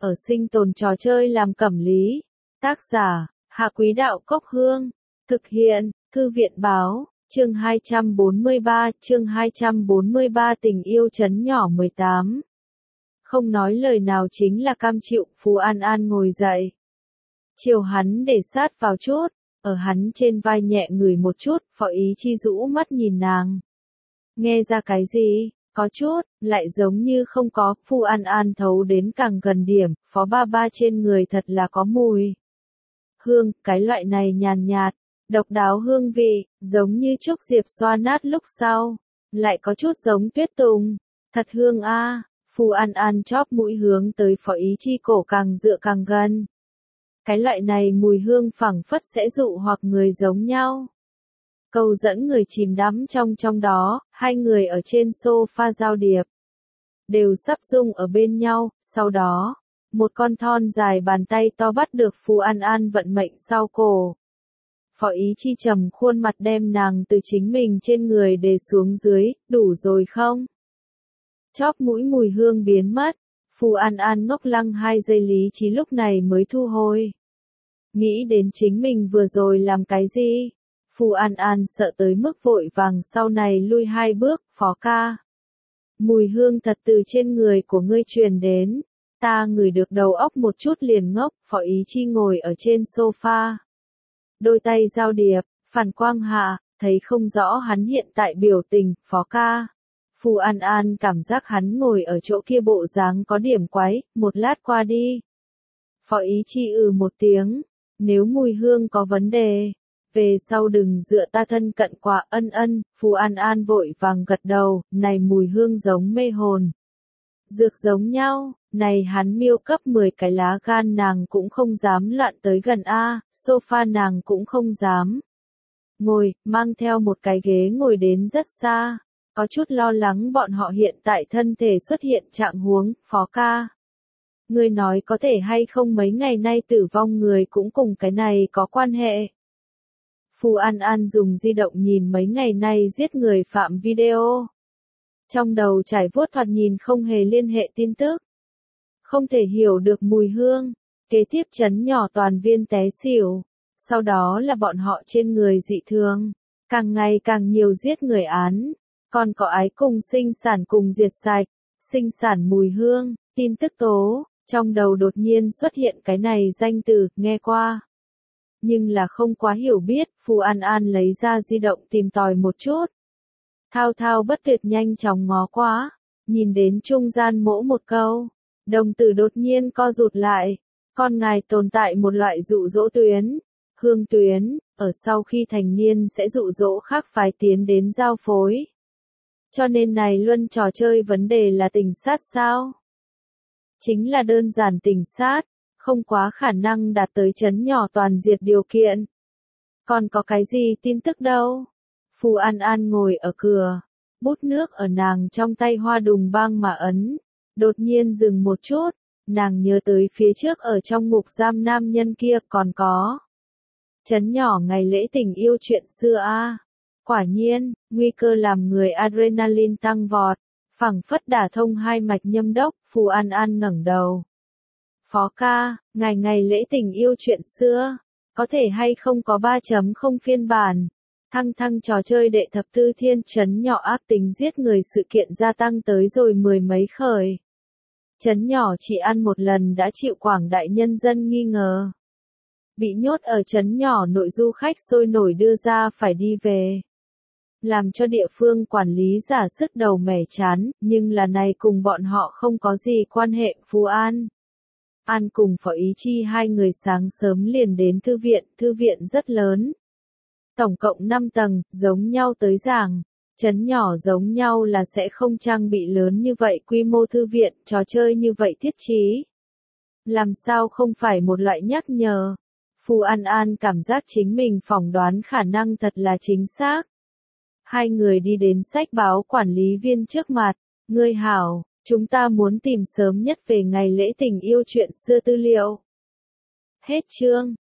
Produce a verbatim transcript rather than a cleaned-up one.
ở sinh tồn trò chơi làm cẩm lý. Tác giả, Hạ Quý Đạo Cốc Hương. Thực hiện, Thư viện Báo, chương hai trăm bốn mươi ba, chương hai trăm bốn mươi ba tình yêu trấn nhỏ mười tám. Không nói lời nào chính là cam chịu, Phù An An ngồi dậy. Chiều hắn để sát vào chút, ở hắn trên vai nhẹ ngửi một chút, Phó Ý Chi rũ mắt nhìn nàng. Nghe ra cái gì? Có chút, lại giống như không có, Phù An An thấu đến càng gần điểm, Phó ba ba trên người thật là có mùi. Hương, cái loại này nhàn nhạt, độc đáo hương vị, giống như trúc diệp xoa nát lúc sau, lại có chút giống tuyết tùng, thật hương a. À. Phù An An chóp mũi hướng tới Phó Ý Chi cổ càng dựa càng gần. Cái loại này mùi hương phảng phất sẽ dụ hoặc người giống nhau. Câu dẫn người chìm đắm trong trong đó, hai người ở trên sofa giao điệp. Đều sắp dung ở bên nhau, sau đó, một con thon dài bàn tay to bắt được Phù An An vận mệnh sau cổ. Phó Ý Chi trầm khuôn mặt đem nàng từ chính mình trên người để xuống dưới, đủ rồi không? Chóp mũi mùi hương biến mất, Phù An An ngốc lăng hai giây lý trí lúc này mới thu hồi. Nghĩ đến chính mình vừa rồi làm cái gì? Phù An An sợ tới mức vội vàng sau này lui hai bước, Phó ca. Mùi hương thật từ trên người của ngươi truyền đến, ta ngửi được đầu óc một chút liền ngốc, Phó Ý Chi ngồi ở trên sofa. Đôi tay giao điệp, phản quang hạ, thấy không rõ hắn hiện tại biểu tình, Phó ca. Phù An An cảm giác hắn ngồi ở chỗ kia bộ dáng có điểm quái, một lát qua đi. Phó Ý Chi ừ một tiếng, nếu mùi hương có vấn đề, về sau đừng dựa ta thân cận quá ân ân, Phù An An vội vàng gật đầu, này mùi hương giống mê hồn. Dược giống nhau, này hắn miêu cấp mười cái lá gan nàng cũng không dám loạn tới gần a, sofa nàng cũng không dám. Ngồi, mang theo một cái ghế ngồi đến rất xa. Có chút lo lắng bọn họ hiện tại thân thể xuất hiện trạng huống, Phó ca. Ngươi nói có thể hay không mấy ngày nay tử vong người cũng cùng cái này có quan hệ. Phù An An dùng di động nhìn mấy ngày nay giết người phạm video. Trong đầu trải vuốt thoạt nhìn không hề liên hệ tin tức. Không thể hiểu được mùi hương, kế tiếp chấn nhỏ toàn viên té xỉu. Sau đó là bọn họ trên người dị thường, càng ngày càng nhiều giết người án. Còn có ái cùng sinh sản cùng diệt sạch, sinh sản mùi hương, tin tức tố, trong đầu đột nhiên xuất hiện cái này danh từ, nghe qua. Nhưng là không quá hiểu biết, Phù An An lấy ra di động tìm tòi một chút. Thao thao bất tuyệt nhanh chóng ngó quá, nhìn đến trung gian mỗ một câu, đồng tử đột nhiên co rụt lại, con ngài tồn tại một loại dụ dỗ tuyến, hương tuyến, ở sau khi thành niên sẽ dụ dỗ khác phái tiến đến giao phối. Cho nên này luân trò chơi vấn đề là tình sát sao? Chính là đơn giản tình sát, không quá khả năng đạt tới chấn nhỏ toàn diệt điều kiện. Còn có cái gì tin tức đâu? Phù An An ngồi ở cửa, bút nước ở nàng trong tay hoa đùng băng mà ấn. Đột nhiên dừng một chút, nàng nhớ tới phía trước ở trong ngục giam nam nhân kia còn có. Chấn nhỏ ngày lễ tình yêu chuyện xưa a. À. Quả nhiên, nguy cơ làm người adrenaline tăng vọt, phảng phất đả thông hai mạch nhâm đốc, Phù An An ngẩng đầu. Phó ca, ngày ngày lễ tình yêu chuyện xưa, có thể hay không có ba chấm không phiên bản. Thăng thăng trò chơi đệ thập tư thiên chấn nhỏ ác tính giết người sự kiện gia tăng tới rồi mười mấy khởi. Chấn nhỏ chỉ ăn một lần đã chịu quảng đại nhân dân nghi ngờ. Bị nhốt ở chấn nhỏ nội du khách sôi nổi đưa ra phải đi về. Làm cho địa phương quản lý giả sức đầu mẻ chán, nhưng là này cùng bọn họ không có gì quan hệ. Phù An An cùng Phó Ý Chi hai người sáng sớm liền đến thư viện, thư viện rất lớn. Tổng cộng năm tầng, giống nhau tới giảng. Chấn nhỏ giống nhau là sẽ không trang bị lớn như vậy quy mô thư viện, trò chơi như vậy thiết trí. Làm sao không phải một loại nhắc nhở. Phù An An cảm giác chính mình phỏng đoán khả năng thật là chính xác. Hai người đi đến sách báo quản lý viên trước mặt, ngươi hảo, chúng ta muốn tìm sớm nhất về ngày lễ tình yêu chuyện xưa tư liệu. Hết chương.